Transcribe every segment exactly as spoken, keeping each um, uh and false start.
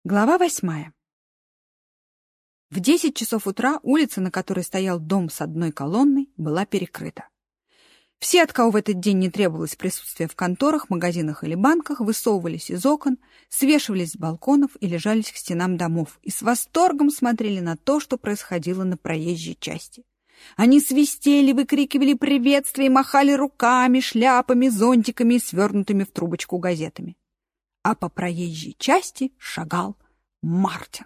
Глава восьмая. В десять часов утра улица, на которой стоял дом с одной колонной, была перекрыта. Все, от кого в этот день не требовалось присутствия в конторах, магазинах или банках, высовывались из окон, свешивались с балконов или жались к стенам домов и с восторгом смотрели на то, что происходило на проезжей части. Они свистели, выкрикивали приветствия и махали руками, шляпами, зонтиками и свернутыми в трубочку газетами. А по проезжей части шагал Мартин.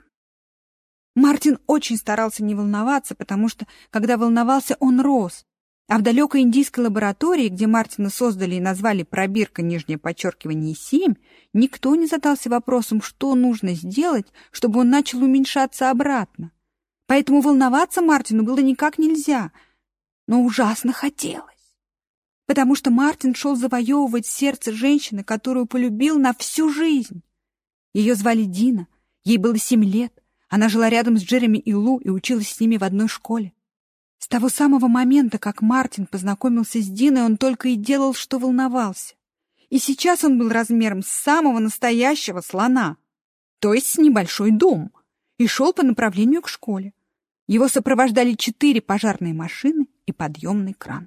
Мартин очень старался не волноваться, потому что, когда волновался, он рос. А в далекой индийской лаборатории, где Мартина создали и назвали «пробирка, нижнее подчеркивание семь», никто не задался вопросом, что нужно сделать, чтобы он начал уменьшаться обратно. Поэтому волноваться Мартину было никак нельзя, но ужасно хотелось. Потому что Мартин шел завоевывать сердце женщины, которую полюбил на всю жизнь. Ее звали Дина, ей было семь лет, она жила рядом с Джереми и Лу и училась с ними в одной школе. С того самого момента, как Мартин познакомился с Диной, он только и делал, что волновался. И сейчас он был размером с самого настоящего слона, то есть с небольшой дом, и шел по направлению к школе. Его сопровождали четыре пожарные машины и подъемный кран.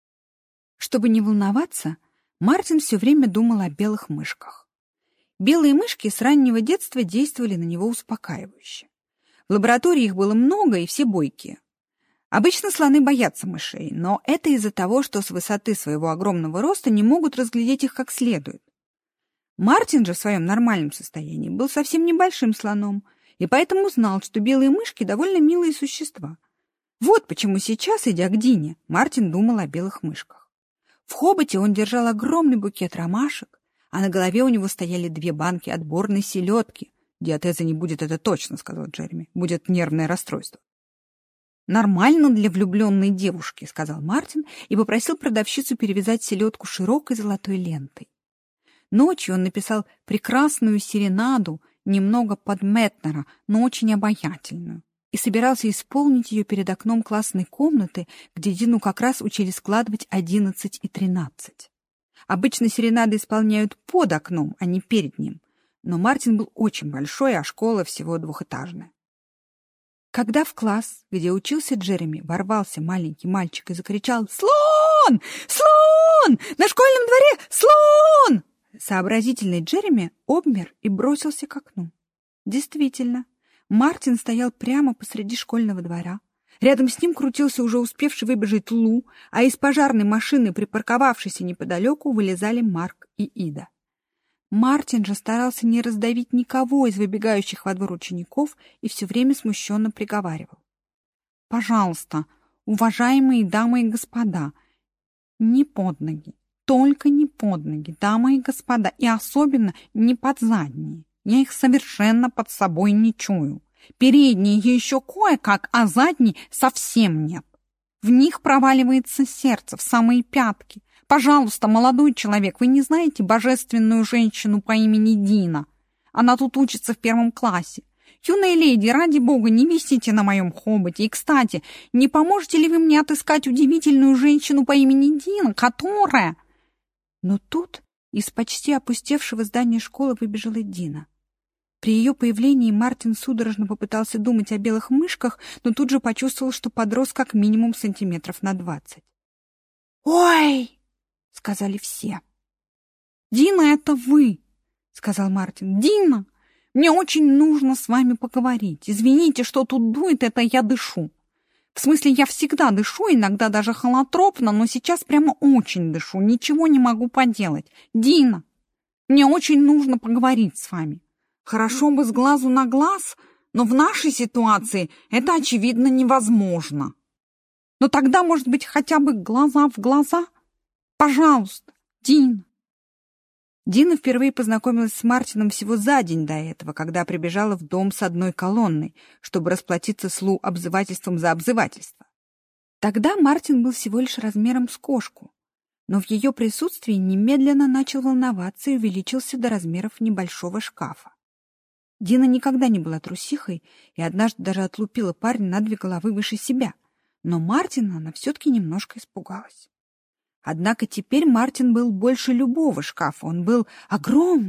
Чтобы не волноваться, Мартин все время думал о белых мышках. Белые мышки с раннего детства действовали на него успокаивающе. В лаборатории их было много, и все бойкие. Обычно слоны боятся мышей, но это из-за того, что с высоты своего огромного роста не могут разглядеть их как следует. Мартин же в своем нормальном состоянии был совсем небольшим слоном, и поэтому знал, что белые мышки довольно милые существа. Вот почему сейчас, идя к Дине, Мартин думал о белых мышках. В хоботе он держал огромный букет ромашек, а на голове у него стояли две банки отборной селедки. «Диатеза не будет, это точно», — сказал Джереми. «Будет нервное расстройство». «Нормально для влюбленной девушки», — сказал Мартин и попросил продавщицу перевязать селедку широкой золотой лентой. Ночью он написал прекрасную серенаду, немного под Метнера, но очень обаятельную, и собирался исполнить ее перед окном классной комнаты, где Дину как раз учили складывать одиннадцать и тринадцать. Обычно серенады исполняют под окном, а не перед ним, но Мартин был очень большой, а школа всего двухэтажная. Когда в класс, где учился Джереми, ворвался маленький мальчик и закричал «Слон! Слон! На школьном дворе слон!», сообразительный Джереми обмер и бросился к окну. Действительно, Мартин стоял прямо посреди школьного двора. Рядом с ним крутился уже успевший выбежать Лу, а из пожарной машины, припарковавшейся неподалеку, вылезали Марк и Ида. Мартин же старался не раздавить никого из выбегающих во двор учеников и все время смущенно приговаривал. «Пожалуйста, уважаемые дамы и господа, не под ноги, только не под ноги, дамы и господа, и особенно не под задние. Я их совершенно под собой не чую. Передние еще кое-как, а задние совсем нет. В них проваливается сердце, в самые пятки. Пожалуйста, молодой человек, вы не знаете божественную женщину по имени Дина? Она тут учится в первом классе. Юная леди, ради бога, не висите на моем хоботе. И, кстати, не поможете ли вы мне отыскать удивительную женщину по имени Дина, которая...» Но тут из почти опустевшего здания школы выбежала Дина. При ее появлении Мартин судорожно попытался думать о белых мышках, но тут же почувствовал, что подрос как минимум сантиметров на двадцать. «Ой!» — сказали все. «Дина, это вы!» — сказал Мартин. «Дина, мне очень нужно с вами поговорить. Извините, что тут дует, это я дышу. В смысле, я всегда дышу, иногда даже холотропно, но сейчас прямо очень дышу, ничего не могу поделать. Дина, мне очень нужно поговорить с вами. Хорошо бы с глазу на глаз, но в нашей ситуации это, очевидно, невозможно. Но тогда, может быть, хотя бы глаза в глаза? Пожалуйста, Дина». Дина впервые познакомилась с Мартином всего за день до этого, когда прибежала в дом с одной колонной, чтобы расплатиться с Лу обзывательством за обзывательство. Тогда Мартин был всего лишь размером с кошку, но в ее присутствии немедленно начал волноваться и увеличился до размеров небольшого шкафа. Дина никогда не была трусихой и однажды даже отлупила парня на две головы выше себя, но Мартина она все-таки немножко испугалась. Однако теперь Мартин был больше любого шкафа, он был огромным,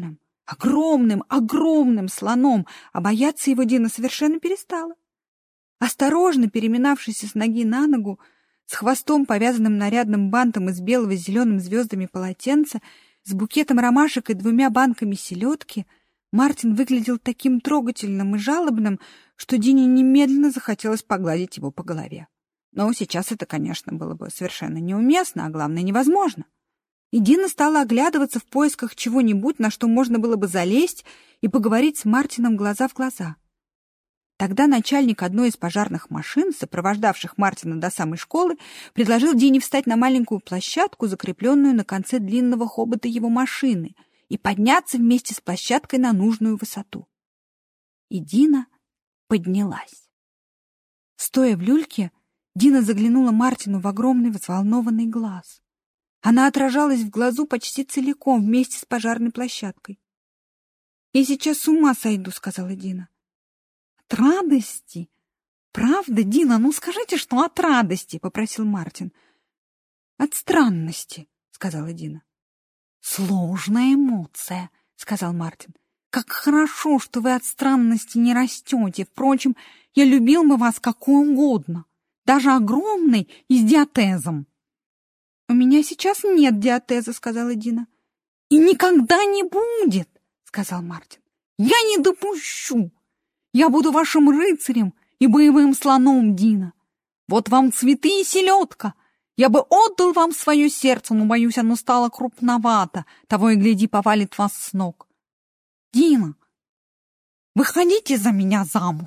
Огромным, огромным слоном, а бояться его Дина совершенно перестала. Осторожно переминавшись с ноги на ногу, с хвостом, повязанным нарядным бантом из белого с зелеными звездами полотенца, с букетом ромашек и двумя банками селедки, Мартин выглядел таким трогательным и жалобным, что Дине немедленно захотелось погладить его по голове. Но сейчас это, конечно, было бы совершенно неуместно, а главное, невозможно. И Дина стала оглядываться в поисках чего-нибудь, на что можно было бы залезть и поговорить с Мартином глаза в глаза. Тогда начальник одной из пожарных машин, сопровождавших Мартина до самой школы, предложил Дине встать на маленькую площадку, закрепленную на конце длинного хобота его машины, и подняться вместе с площадкой на нужную высоту. И Дина поднялась. Стоя в люльке, Дина заглянула Мартину в огромный взволнованный глаз. Она отражалась в глазу почти целиком вместе с пожарной площадкой. «Я сейчас с ума сойду», — сказала Дина. «От радости? Правда, Дина? Ну скажите, что от радости?» — попросил Мартин. «От странности», — сказала Дина. «Сложная эмоция», — сказал Мартин. «Как хорошо, что вы от странности не растете. Впрочем, я любил бы вас какой угодно, даже огромный и с диатезом». «У меня сейчас нет диатеза», — сказала Дина. «И никогда не будет», — сказал Мартин. «Я не допущу. Я буду вашим рыцарем и боевым слоном, Дина. Вот вам цветы и селедка. Я бы отдал вам свое сердце, но, боюсь, оно стало крупновато. Того и гляди, повалит вас с ног. Дина, выходите за меня замуж».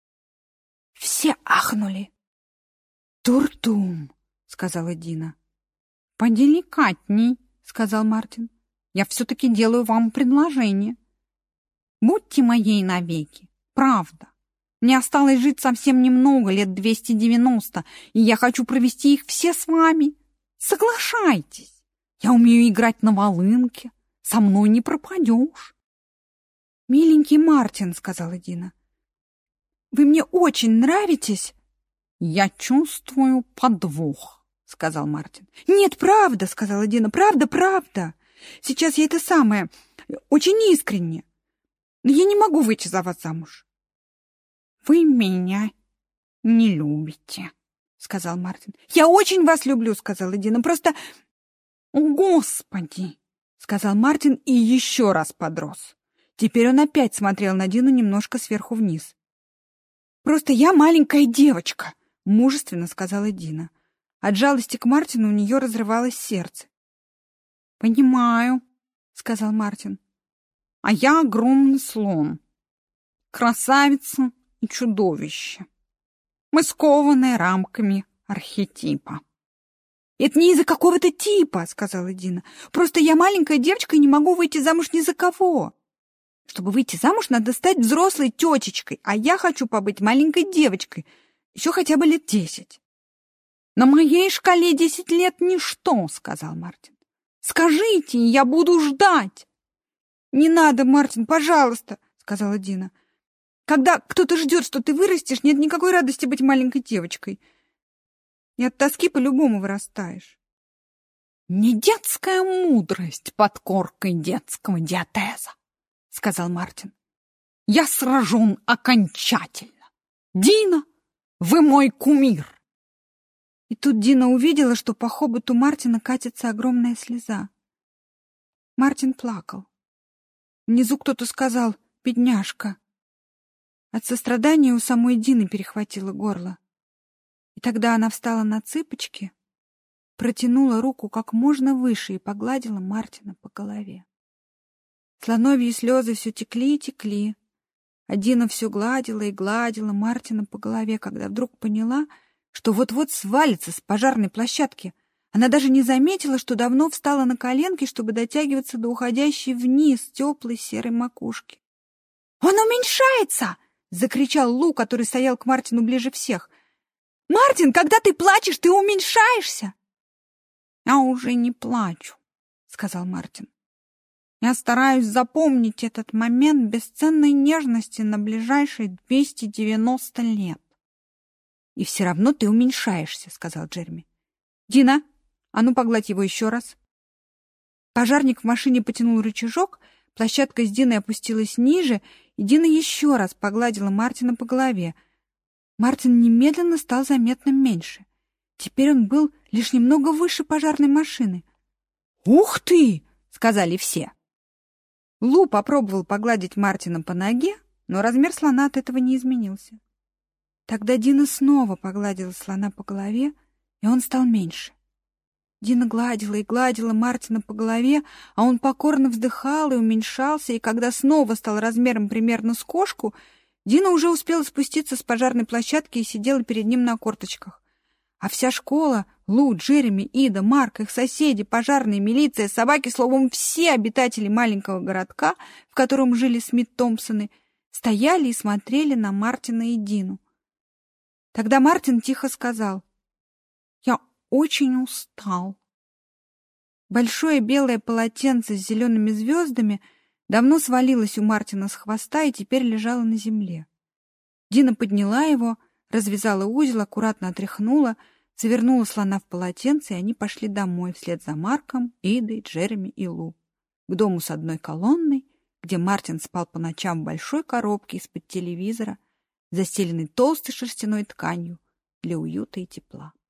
Все ахнули. «Туртум», — сказала Дина. «Поделикатней», — сказал Мартин. «Я все-таки делаю вам предложение. Будьте моей навеки, правда. Мне осталось жить совсем немного, лет двести девяносто, и я хочу провести их все с вами. Соглашайтесь. Я умею играть на волынке. Со мной не пропадешь». «Миленький Мартин», — сказала Дина, — «вы мне очень нравитесь». «Я чувствую подвох», — сказал Мартин. «Нет, правда», — сказала Дина, — «правда, правда. Сейчас я это самое, очень искренне. Но я не могу выйти за вас замуж». «Вы меня не любите», — сказал Мартин. «Я очень вас люблю», — сказала Дина, — «просто...» «О, Господи», — сказал Мартин и еще раз подрос. Теперь он опять смотрел на Дину немножко сверху вниз. «Просто я маленькая девочка», — мужественно сказала Дина. От жалости к Мартину у нее разрывалось сердце. «Понимаю», — сказал Мартин. «А я огромный слон, красавица и чудовище. Мы скованы рамками архетипа». «Это не из-за какого-то типа», — сказала Дина. «Просто я маленькая девочка и не могу выйти замуж ни за кого. Чтобы выйти замуж, надо стать взрослой тетечкой, а я хочу побыть маленькой девочкой, еще хотя бы лет десять». «На моей шкале десять лет — ничто», — сказал Мартин. «Скажите, я буду ждать». «Не надо, Мартин, пожалуйста», — сказала Дина. «Когда кто-то ждет, что ты вырастешь, нет никакой радости быть маленькой девочкой. И от тоски по-любому вырастаешь». «Не детская мудрость под коркой детского диатеза», — сказал Мартин. «Я сражен окончательно. Дина, вы мой кумир». И тут Дина увидела, что по хоботу Мартина катится огромная слеза. Мартин плакал. Внизу кто-то сказал: «Бедняжка». От сострадания у самой Дины перехватило горло. И тогда она встала на цыпочки, протянула руку как можно выше и погладила Мартина по голове. Слоновьи слезы все текли и текли, а Дина все гладила и гладила Мартина по голове, когда вдруг поняла, что вот-вот свалится с пожарной площадки. Она даже не заметила, что давно встала на коленки, чтобы дотягиваться до уходящей вниз теплой серой макушки. «Он уменьшается!» — закричал Лу, который стоял к Мартину ближе всех. «Мартин, когда ты плачешь, ты уменьшаешься!» «Я уже не плачу», — сказал Мартин. «Я стараюсь запомнить этот момент бесценной нежности на ближайшие двести девяносто лет». «И все равно ты уменьшаешься», — сказал Джереми. «Дина, а ну погладь его еще раз». Пожарник в машине потянул рычажок, Площадка с Диной опустилась ниже, и Дина еще раз погладила Мартина по голове. Мартин немедленно стал заметно меньше. Теперь он был лишь немного выше пожарной машины. «Ух ты!» — сказали все. Лу попробовал погладить Мартина по ноге, но размер слона от этого не изменился. Тогда Дина снова погладила слона по голове, и он стал меньше. Дина гладила и гладила Мартина по голове, а он покорно вздыхал и уменьшался, и когда снова стал размером примерно с кошку, Дина уже успела спуститься с пожарной площадки и сидела перед ним на корточках. А вся школа, Лу, Джереми, Ида, Марк, их соседи, пожарные, милиция, собаки, словом, все обитатели маленького городка, в котором жили Смит-Томпсоны, стояли и смотрели на Мартина и Дину. Тогда Мартин тихо сказал: «Я очень устал». Большое белое полотенце с зелеными звездами давно свалилось у Мартина с хвоста и теперь лежало на земле. Дина подняла его, развязала узел, аккуратно отряхнула, завернула слона в полотенце, и они пошли домой вслед за Марком, Идой, Джереми и Лу, к дому с одной колонной, где Мартин спал по ночам в большой коробке из-под телевизора, застеленной толстой шерстяной тканью для уюта и тепла.